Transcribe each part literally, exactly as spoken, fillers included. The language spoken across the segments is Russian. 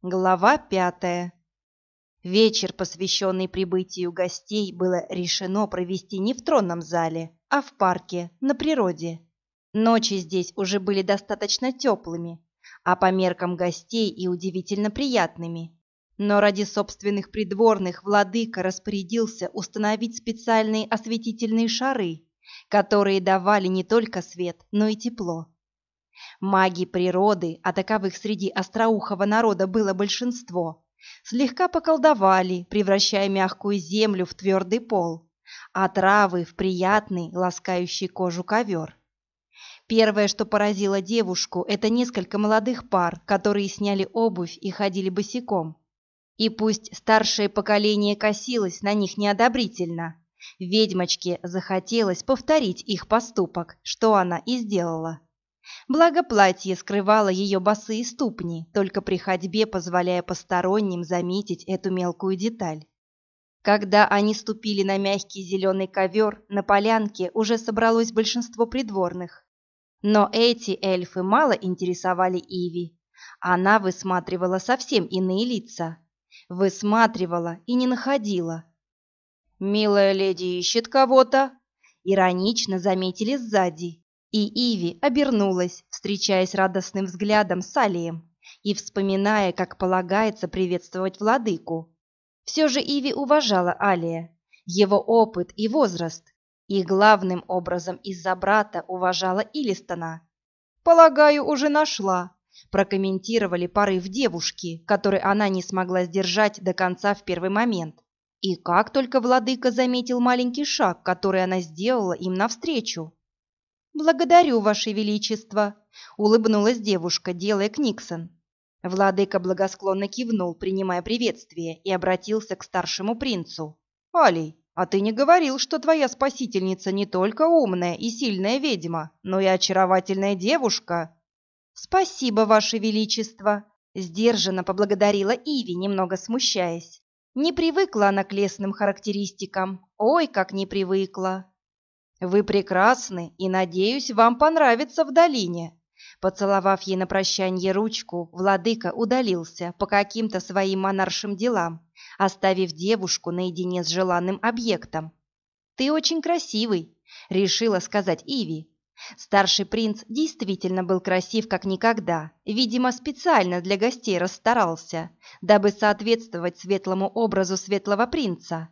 Глава пятая. Вечер, посвященный прибытию гостей, было решено провести не в тронном зале, а в парке, на природе. Ночи здесь уже были достаточно теплыми, а по меркам гостей и удивительно приятными. Но ради собственных придворных владыка распорядился установить специальные осветительные шары, которые давали не только свет, но и тепло. Маги природы, а таковых среди остроухого народа было большинство, слегка поколдовали, превращая мягкую землю в твердый пол, а травы в приятный, ласкающий кожу ковер. Первое, что поразило девушку, это несколько молодых пар, которые сняли обувь и ходили босиком. И пусть старшее поколение косилось на них неодобрительно, ведьмочке захотелось повторить их поступок, что она и сделала. Благо платье скрывало ее босые ступни, только при ходьбе позволяя посторонним заметить эту мелкую деталь. Когда они ступили на мягкий зеленый ковер, на полянке уже собралось большинство придворных. Но эти эльфы мало интересовали Иви. Она высматривала совсем иные лица. Высматривала и не находила. «Милая леди ищет кого-то», — иронично заметили сзади. И Иви обернулась, встречаясь радостным взглядом с Алием и вспоминая, как полагается приветствовать владыку. Все же Иви уважала Алия, его опыт и возраст, и главным образом из-за брата уважала Илистона. «Полагаю, уже нашла», – прокомментировали порыв девушки, который она не смогла сдержать до конца в первый момент. И как только владыка заметил маленький шаг, который она сделала им навстречу. «Благодарю, Ваше Величество», — улыбнулась девушка, делая книксон. Владыка благосклонно кивнул, принимая приветствие, и обратился к старшему принцу. «Алий, а ты не говорил, что твоя спасительница не только умная и сильная ведьма, но и очаровательная девушка?» «Спасибо, Ваше Величество», — сдержанно поблагодарила Иви, немного смущаясь. Не привыкла она к лесным характеристикам. Ой, как не привыкла. «Вы прекрасны, и, надеюсь, вам понравится в долине». Поцеловав ей на прощанье ручку, владыка удалился по каким-то своим монаршим делам, оставив девушку наедине с желанным объектом. «Ты очень красивый», — решила сказать Иви. Старший принц действительно был красив как никогда, видимо, специально для гостей расстарался, дабы соответствовать светлому образу светлого принца.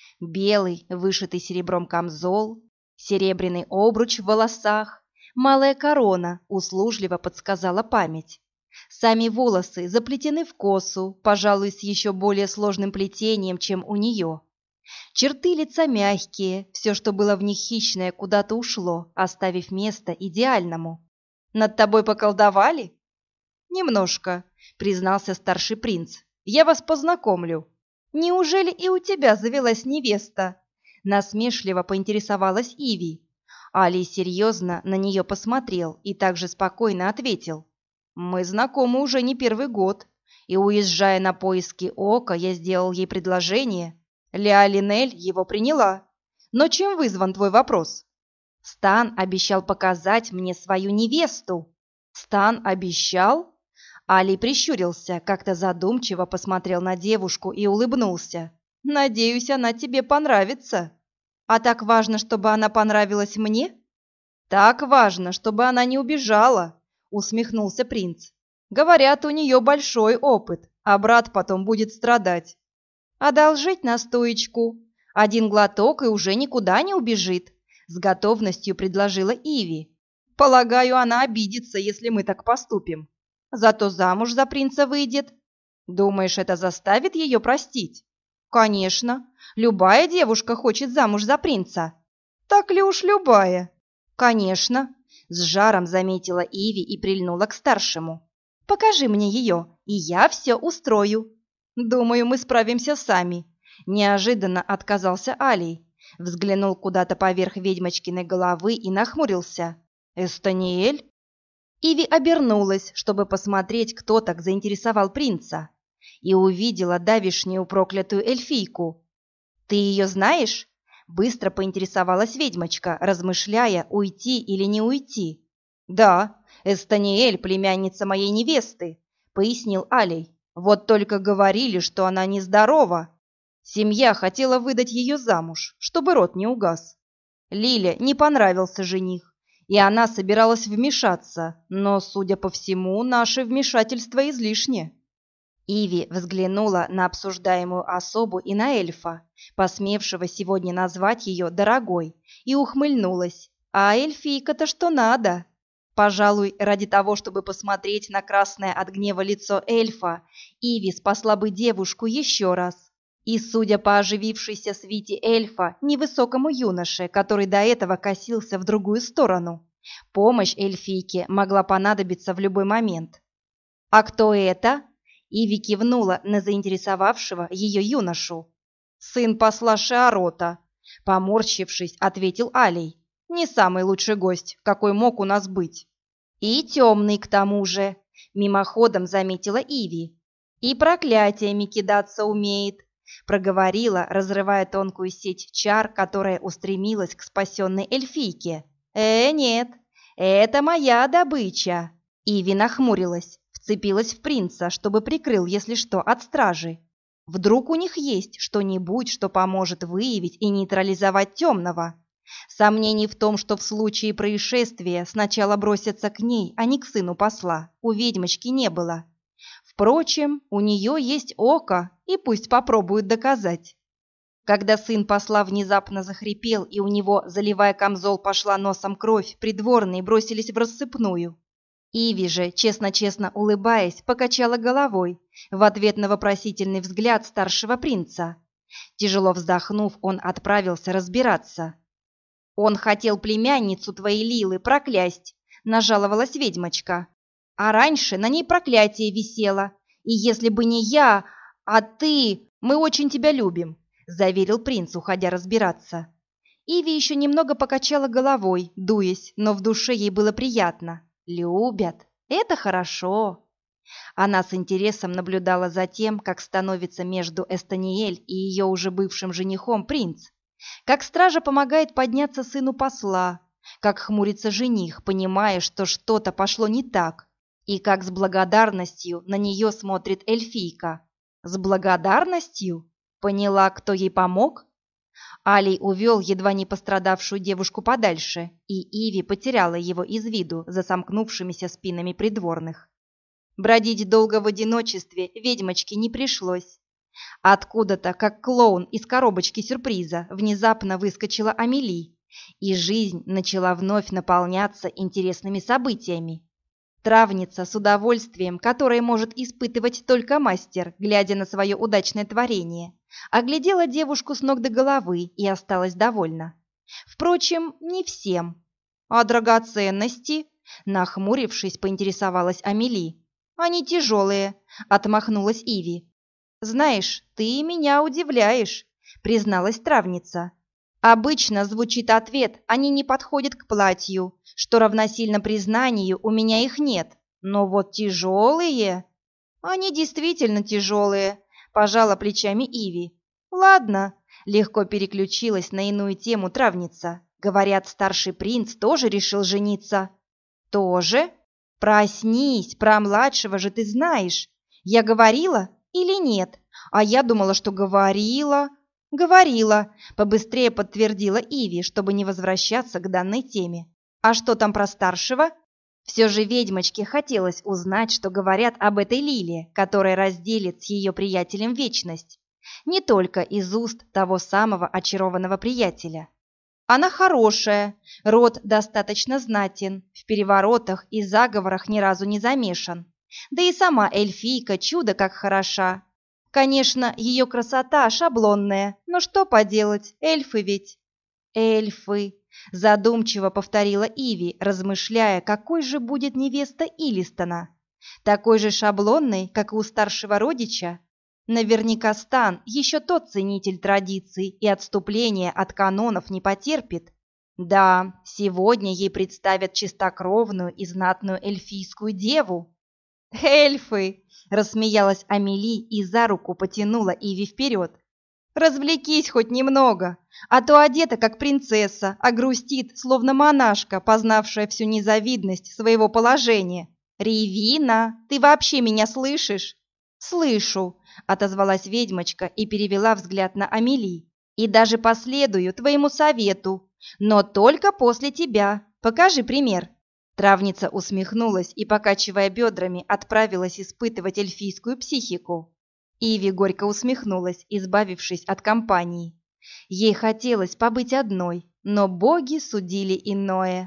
Белый, вышитый серебром камзол, серебряный обруч в волосах, малая корона, услужливо подсказала память. Сами волосы заплетены в косу, пожалуй, с еще более сложным плетением, чем у нее. Черты лица мягкие, все, что было в них хищное, куда-то ушло, оставив место идеальному. «Над тобой поколдовали?» «Немножко», — признался старший принц. «Я вас познакомлю». «Неужели и у тебя завелась невеста?» Насмешливо поинтересовалась Иви. Алий серьезно на нее посмотрел и также спокойно ответил. «Мы знакомы уже не первый год, и, уезжая на поиски Ока, я сделал ей предложение. Леолинель его приняла. Но чем вызван твой вопрос?» «Стан обещал показать мне свою невесту». «Стан обещал?» Алий прищурился, как-то задумчиво посмотрел на девушку и улыбнулся. «Надеюсь, она тебе понравится». «А так важно, чтобы она понравилась мне?» «Так важно, чтобы она не убежала», — усмехнулся принц. «Говорят, у нее большой опыт, а брат потом будет страдать». «Одолжить настоечку. Один глоток и уже никуда не убежит», — с готовностью предложила Иви. «Полагаю, она обидится, если мы так поступим. Зато замуж за принца выйдет. Думаешь, это заставит ее простить?» «Конечно. Любая девушка хочет замуж за принца». «Так ли уж любая?» «Конечно», — с жаром заметила Иви и прильнула к старшему. «Покажи мне ее, и я все устрою». «Думаю, мы справимся сами», — неожиданно отказался Алий. Взглянул куда-то поверх ведьмочкиной головы и нахмурился. «Эстониэль?» Иви обернулась, чтобы посмотреть, кто так заинтересовал принца, и увидела давишнюю проклятую эльфийку. «Ты ее знаешь?» — быстро поинтересовалась ведьмочка, размышляя, уйти или не уйти. «Да, Эстониэль — племянница моей невесты», — пояснил Алий. Вот только говорили, что она нездорова. Семья хотела выдать ее замуж, чтобы род не угас. Лиле не понравился жених, и она собиралась вмешаться, но, судя по всему, наше вмешательство излишне». Иви взглянула на обсуждаемую особу и на эльфа, посмевшего сегодня назвать ее дорогой, и ухмыльнулась. А эльфийка-то что надо? Пожалуй, ради того, чтобы посмотреть на красное от гнева лицо эльфа, Иви спасла бы девушку еще раз. И, судя по оживившейся свите эльфа, невысокому юноше, который до этого косился в другую сторону, помощь эльфийке могла понадобиться в любой момент. «А кто это?» Иви кивнула на заинтересовавшего ее юношу. «Сын посла Шиарота», — поморщившись, ответил Алей. «Не самый лучший гость, какой мог у нас быть». «И темный, к тому же», — мимоходом заметила Иви. «И проклятиями кидаться умеет», — проговорила, разрывая тонкую сеть чар, которая устремилась к спасенной эльфийке. «Э, нет, это моя добыча». Иви нахмурилась. Вцепилась в принца, чтобы прикрыл, если что, от стражи. Вдруг у них есть что-нибудь, что поможет выявить и нейтрализовать темного. Сомнений в том, что в случае происшествия сначала бросятся к ней, а не к сыну посла, у ведьмочки не было. Впрочем, у нее есть око, и пусть попробуют доказать. Когда сын посла внезапно захрипел, и у него, заливая камзол, пошла носом кровь, придворные бросились в рассыпную. Иви же, честно-честно улыбаясь, покачала головой в ответ на вопросительный взгляд старшего принца. Тяжело вздохнув, он отправился разбираться. «Он хотел племянницу твоей Лилы проклясть», — нажаловалась ведьмочка. «А раньше на ней проклятие висело. И если бы не я, а ты, мы очень тебя любим», — заверил принц, уходя разбираться. Иви еще немного покачала головой, дуясь, но в душе ей было приятно. Любят. Это хорошо. Она с интересом наблюдала за тем, как становится между Эстаниэль и ее уже бывшим женихом принц, как стража помогает подняться сыну посла, как хмурится жених, понимая, что что-то пошло не так, и как с благодарностью на нее смотрит эльфийка. С благодарностью? Поняла, кто ей помог? Алей увел едва не пострадавшую девушку подальше, и Иви потеряла его из виду за сомкнувшимися спинами придворных. Бродить долго в одиночестве ведьмочке не пришлось. Откуда-то, как клоун из коробочки сюрприза, внезапно выскочила Амели, и жизнь начала вновь наполняться интересными событиями. Травница с удовольствием, которое может испытывать только мастер, глядя на свое удачное творение, оглядела девушку с ног до головы и осталась довольна. Впрочем, не всем. «А драгоценности?» — нахмурившись, поинтересовалась Амели. «Они тяжелые», — отмахнулась Иви. «Знаешь, ты меня удивляешь», — призналась травница. «Обычно звучит ответ, они не подходят к платью, что равносильно признанию, у меня их нет. Но вот тяжелые...» «Они действительно тяжелые», — пожала плечами Иви. «Ладно», — легко переключилась на иную тему травница. «Говорят, старший принц тоже решил жениться». «Тоже? Проснись, про младшего же ты знаешь. Я говорила или нет? А я думала, что говорила». «Говорила», — побыстрее подтвердила Иви, чтобы не возвращаться к данной теме. «А что там про старшего?» Все же ведьмочке хотелось узнать, что говорят об этой Лиле, которая разделит с ее приятелем вечность. Не только из уст того самого очарованного приятеля. Она хорошая, род достаточно знатен, в переворотах и заговорах ни разу не замешан. Да и сама эльфийка чудо как хороша. Конечно, ее красота шаблонная, но что поделать, эльфы ведь. Эльфы, задумчиво повторила Иви, размышляя, какой же будет невеста Илистона. Такой же шаблонной, как и у старшего родича. Наверняка Стан еще тот ценитель традиций и отступления от канонов не потерпит. Да, сегодня ей представят чистокровную и знатную эльфийскую деву. «Эльфы!» — рассмеялась Амели и за руку потянула Иви вперед. «Развлекись хоть немного, а то одета как принцесса, а грустит, словно монашка, познавшая всю незавидность своего положения. Ривина, ты вообще меня слышишь?» «Слышу», — отозвалась ведьмочка и перевела взгляд на Амели. «И даже последую твоему совету, но только после тебя. Покажи пример». Травница усмехнулась и, покачивая бедрами, отправилась испытывать эльфийскую психику. Иви горько усмехнулась, избавившись от компании. Ей хотелось побыть одной, но боги судили иное.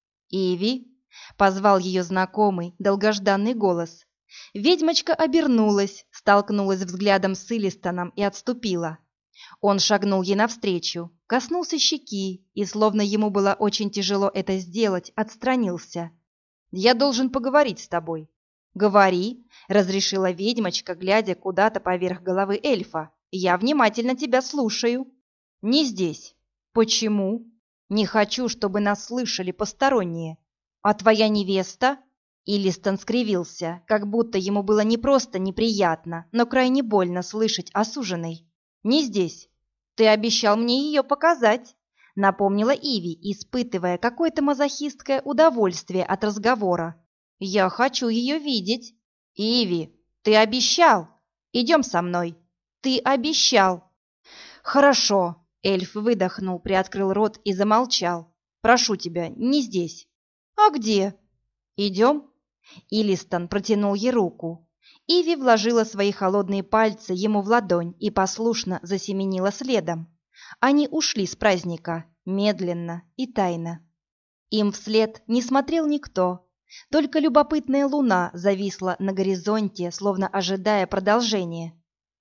«Иви!» — позвал ее знакомый, долгожданный голос. Ведьмочка обернулась, столкнулась взглядом с Илистоном и отступила. Он шагнул ей навстречу, коснулся щеки и, словно ему было очень тяжело это сделать, отстранился. «Я должен поговорить с тобой». «Говори», — разрешила ведьмочка, глядя куда-то поверх головы эльфа. «Я внимательно тебя слушаю». «Не здесь». «Почему?» «Не хочу, чтобы нас слышали посторонние». «А твоя невеста?» Илистон скривился, как будто ему было не просто неприятно, но крайне больно слышать о суженой. «Не здесь. Ты обещал мне ее показать», — напомнила Иви, испытывая какое-то мазохистское удовольствие от разговора. «Я хочу ее видеть». «Иви, ты обещал. Идем со мной». «Ты обещал». «Хорошо», — эльф выдохнул, приоткрыл рот и замолчал. «Прошу тебя, не здесь». «А где?» «Идем?» Илистон протянул ей руку. Иви вложила свои холодные пальцы ему в ладонь и послушно засеменила следом. Они ушли с праздника, медленно и тайно. Им вслед не смотрел никто, только любопытная луна зависла на горизонте, словно ожидая продолжения.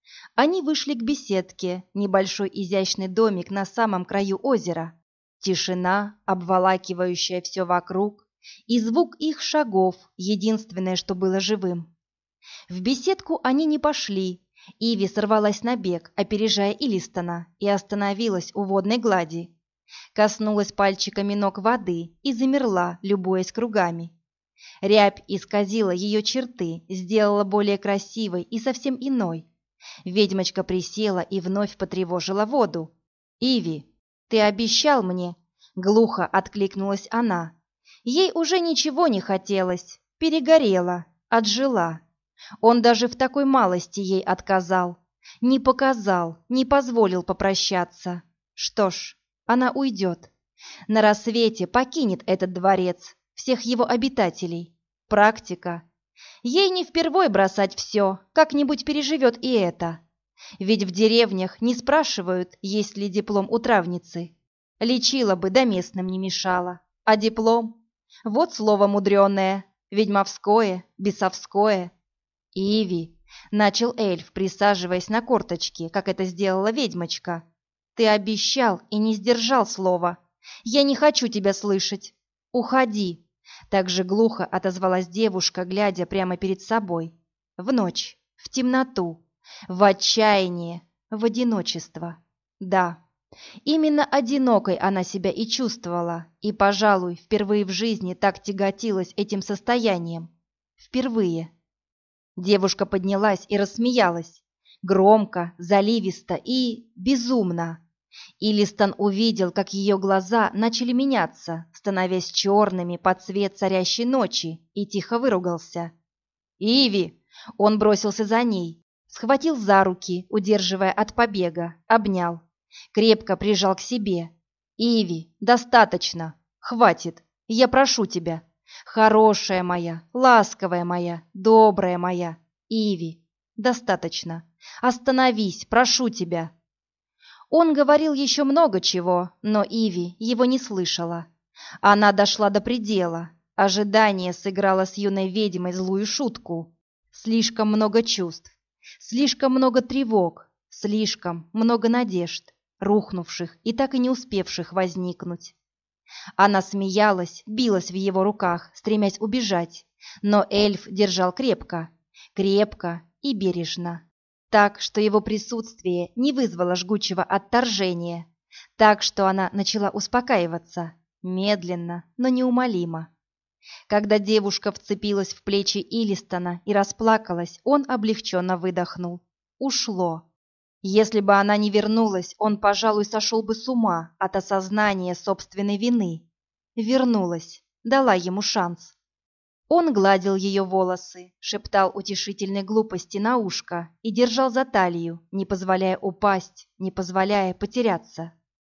Они вышли к беседке, небольшой изящный домик на самом краю озера. Тишина, обволакивающая все вокруг, и звук их шагов — единственное, что было живым. В беседку они не пошли. Иви сорвалась на бег, опережая Илистона, и остановилась у водной глади. Коснулась пальчиками ног воды и замерла, любуясь кругами. Рябь исказила ее черты, сделала более красивой и совсем иной. Ведьмочка присела и вновь потревожила воду. «Иви, ты обещал мне!» — глухо откликнулась она. Ей уже ничего не хотелось, перегорела, отжила. Он даже в такой малости ей отказал, не показал, не позволил попрощаться. Что ж, она уйдет. На рассвете покинет этот дворец, всех его обитателей. Практика. Ей не впервой бросать все, как-нибудь переживет и это. Ведь в деревнях не спрашивают, есть ли диплом у травницы. Лечила бы, да местным не мешала. А диплом? Вот слово мудреное, ведьмовское, бесовское. «Иви», — начал эльф, присаживаясь на корточки, как это сделала ведьмочка, — «ты обещал и не сдержал слова. Я не хочу тебя слышать. Уходи», — так же глухо отозвалась девушка, глядя прямо перед собой. В ночь, в темноту, в отчаяние, в одиночество. Да, именно одинокой она себя и чувствовала, и, пожалуй, впервые в жизни так тяготилась этим состоянием. Впервые. Девушка поднялась и рассмеялась. Громко, заливисто и безумно. Илистон увидел, как ее глаза начали меняться, становясь черными под цвет царящей ночи, и тихо выругался. «Иви!» Он бросился за ней, схватил за руки, удерживая от побега, обнял. Крепко прижал к себе. «Иви, достаточно! Хватит! Я прошу тебя! Хорошая моя, ласковая моя, добрая моя! Иви, достаточно! Остановись, прошу тебя!» Он говорил еще много чего, но Иви его не слышала. Она дошла до предела. Ожидание сыграло с юной ведьмой злую шутку. Слишком много чувств, слишком много тревог, слишком много надежд, рухнувших и так и не успевших возникнуть. Она смеялась, билась в его руках, стремясь убежать, но эльф держал крепко, крепко и бережно, так, что его присутствие не вызвало жгучего отторжения, так, что она начала успокаиваться, медленно, но неумолимо. Когда девушка вцепилась в плечи Илистона и расплакалась, он облегченно выдохнул. Ушло. Если бы она не вернулась, он, пожалуй, сошел бы с ума от осознания собственной вины. Вернулась, дала ему шанс. Он гладил ее волосы, шептал утешительные глупости на ушко и держал за талию, не позволяя упасть, не позволяя потеряться.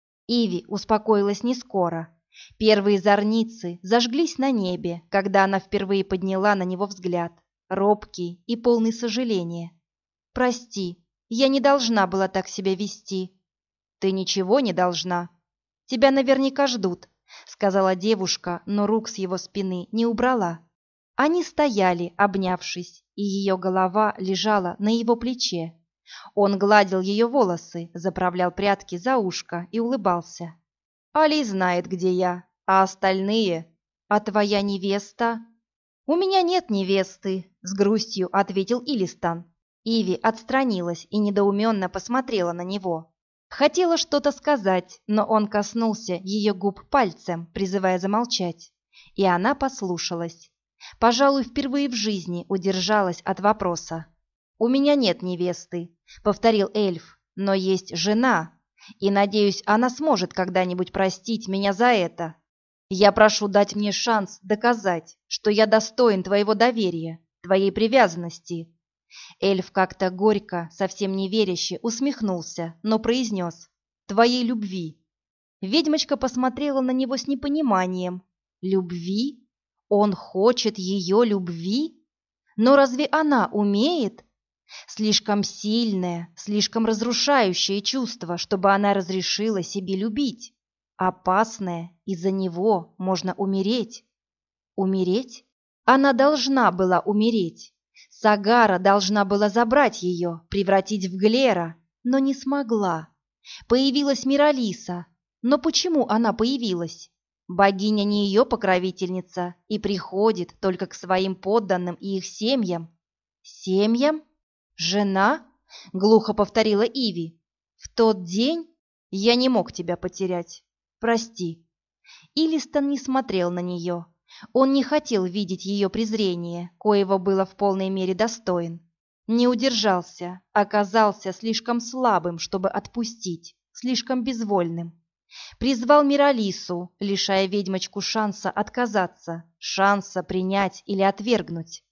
Иви успокоилась не скоро. Первые зорницы зажглись на небе, когда она впервые подняла на него взгляд, робкий и полный сожаления. «Прости, я не должна была так себя вести». «Ты ничего не должна. Тебя наверняка ждут», — сказала девушка, но рук с его спины не убрала. Они стояли, обнявшись, и ее голова лежала на его плече. Он гладил ее волосы, заправлял прядки за ушко и улыбался. «Али знает, где я, а остальные? А твоя невеста?» «У меня нет невесты», — с грустью ответил Илистан. Иви отстранилась и недоуменно посмотрела на него. Хотела что-то сказать, но он коснулся ее губ пальцем, призывая замолчать. И она послушалась. Пожалуй, впервые в жизни удержалась от вопроса. «У меня нет невесты», — повторил эльф, — «но есть жена, и, надеюсь, она сможет когда-нибудь простить меня за это. Я прошу дать мне шанс доказать, что я достоин твоего доверия, твоей привязанности». Эльф как-то горько, совсем неверяще усмехнулся, но произнес: «Твоей любви». Ведьмочка посмотрела на него с непониманием. «Любви? Он хочет ее любви? Но разве она умеет?» Слишком сильное, слишком разрушающее чувство, чтобы она разрешила себе любить. Опасное, из-за него можно умереть. Умереть? Она должна была умереть. Сагара должна была забрать ее, превратить в Глера, но не смогла. Появилась Миралиса. Но почему она появилась? Богиня не ее покровительница и приходит только к своим подданным и их семьям. Семьям? «Жена?» — глухо повторила Иви. «В тот день я не мог тебя потерять. Прости». Илистон не смотрел на нее. Он не хотел видеть ее презрение, коего было в полной мере достоин. Не удержался, оказался слишком слабым, чтобы отпустить, слишком безвольным. Призвал Миралису, лишая ведьмочку шанса отказаться, шанса принять или отвергнуть.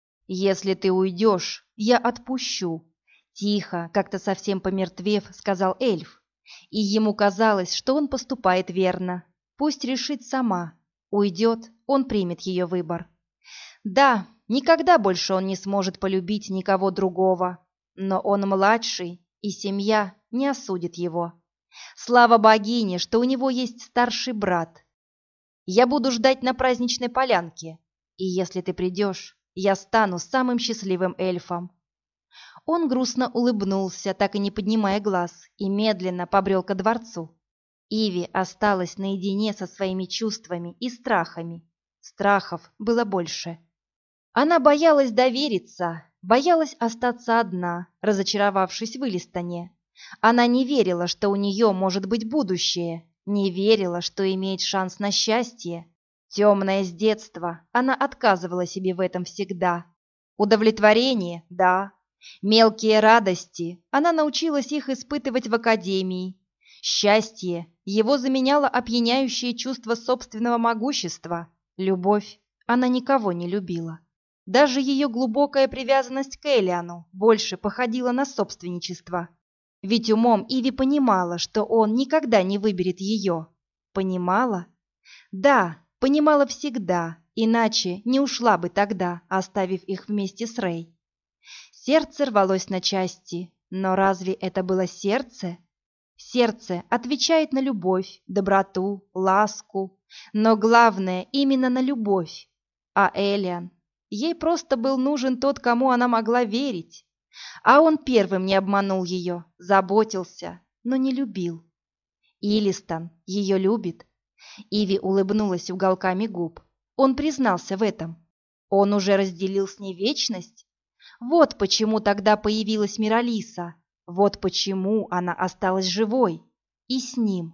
«Если ты уйдешь, я отпущу», — тихо, как-то совсем помертвев, сказал эльф. И ему казалось, что он поступает верно. Пусть решит сама. Уйдет, он примет ее выбор. Да, никогда больше он не сможет полюбить никого другого. Но он младший, и семья не осудит его. Слава богине, что у него есть старший брат. Я буду ждать на праздничной полянке, и если ты придешь, я стану самым счастливым эльфом». Он грустно улыбнулся, так и не поднимая глаз, и медленно побрел ко дворцу. Иви осталась наедине со своими чувствами и страхами. Страхов было больше. Она боялась довериться, боялась остаться одна, разочаровавшись в Илистоне. Она не верила, что у нее может быть будущее, не верила, что имеет шанс на счастье. Темная с детства, она отказывала себе в этом всегда. Удовлетворение, да. Мелкие радости, она научилась их испытывать в академии. Счастье, его заменяло опьяняющее чувство собственного могущества. Любовь, она никого не любила. Даже ее глубокая привязанность к Элиану больше походила на собственничество. Ведь умом Иви понимала, что он никогда не выберет ее. Понимала? Да. Понимала всегда, иначе не ушла бы тогда, оставив их вместе с Рей. Сердце рвалось на части, но разве это было сердце? Сердце отвечает на любовь, доброту, ласку, но главное именно на любовь. А Элиан, ей просто был нужен тот, кому она могла верить. А он первым не обманул ее, заботился, но не любил. Илистон ее любит. Иви улыбнулась уголками губ. Он признался в этом. Он уже разделил с ней вечность. Вот почему тогда появилась Миралиса. Вот почему она осталась живой. И с ним.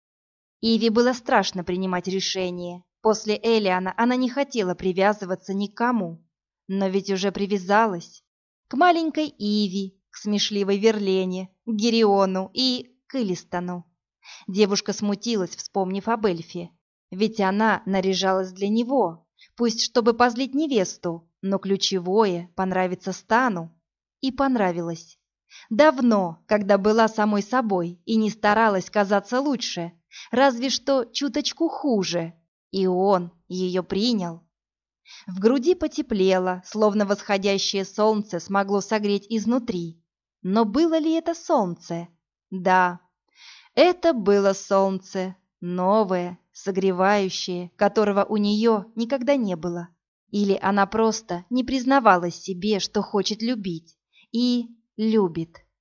Иви было страшно принимать решение. После Элиана она не хотела привязываться ни к кому. Но ведь уже привязалась. К маленькой Иви, к смешливой Верлене, к Гериону и к Илистону. Девушка смутилась, вспомнив об эльфе. Ведь она наряжалась для него, Пусть чтобы позлить невесту, но ключевое — понравиться Стану. И понравилось. Давно, когда была самой собой и не старалась казаться лучше, разве что чуточку хуже. И он ее принял. В груди потеплело, словно восходящее солнце смогло согреть изнутри. Но было ли это солнце? Да, это было солнце, новое, согревающее, которого у нее никогда не было. Или она просто не признавалась себе, что хочет любить, и любит.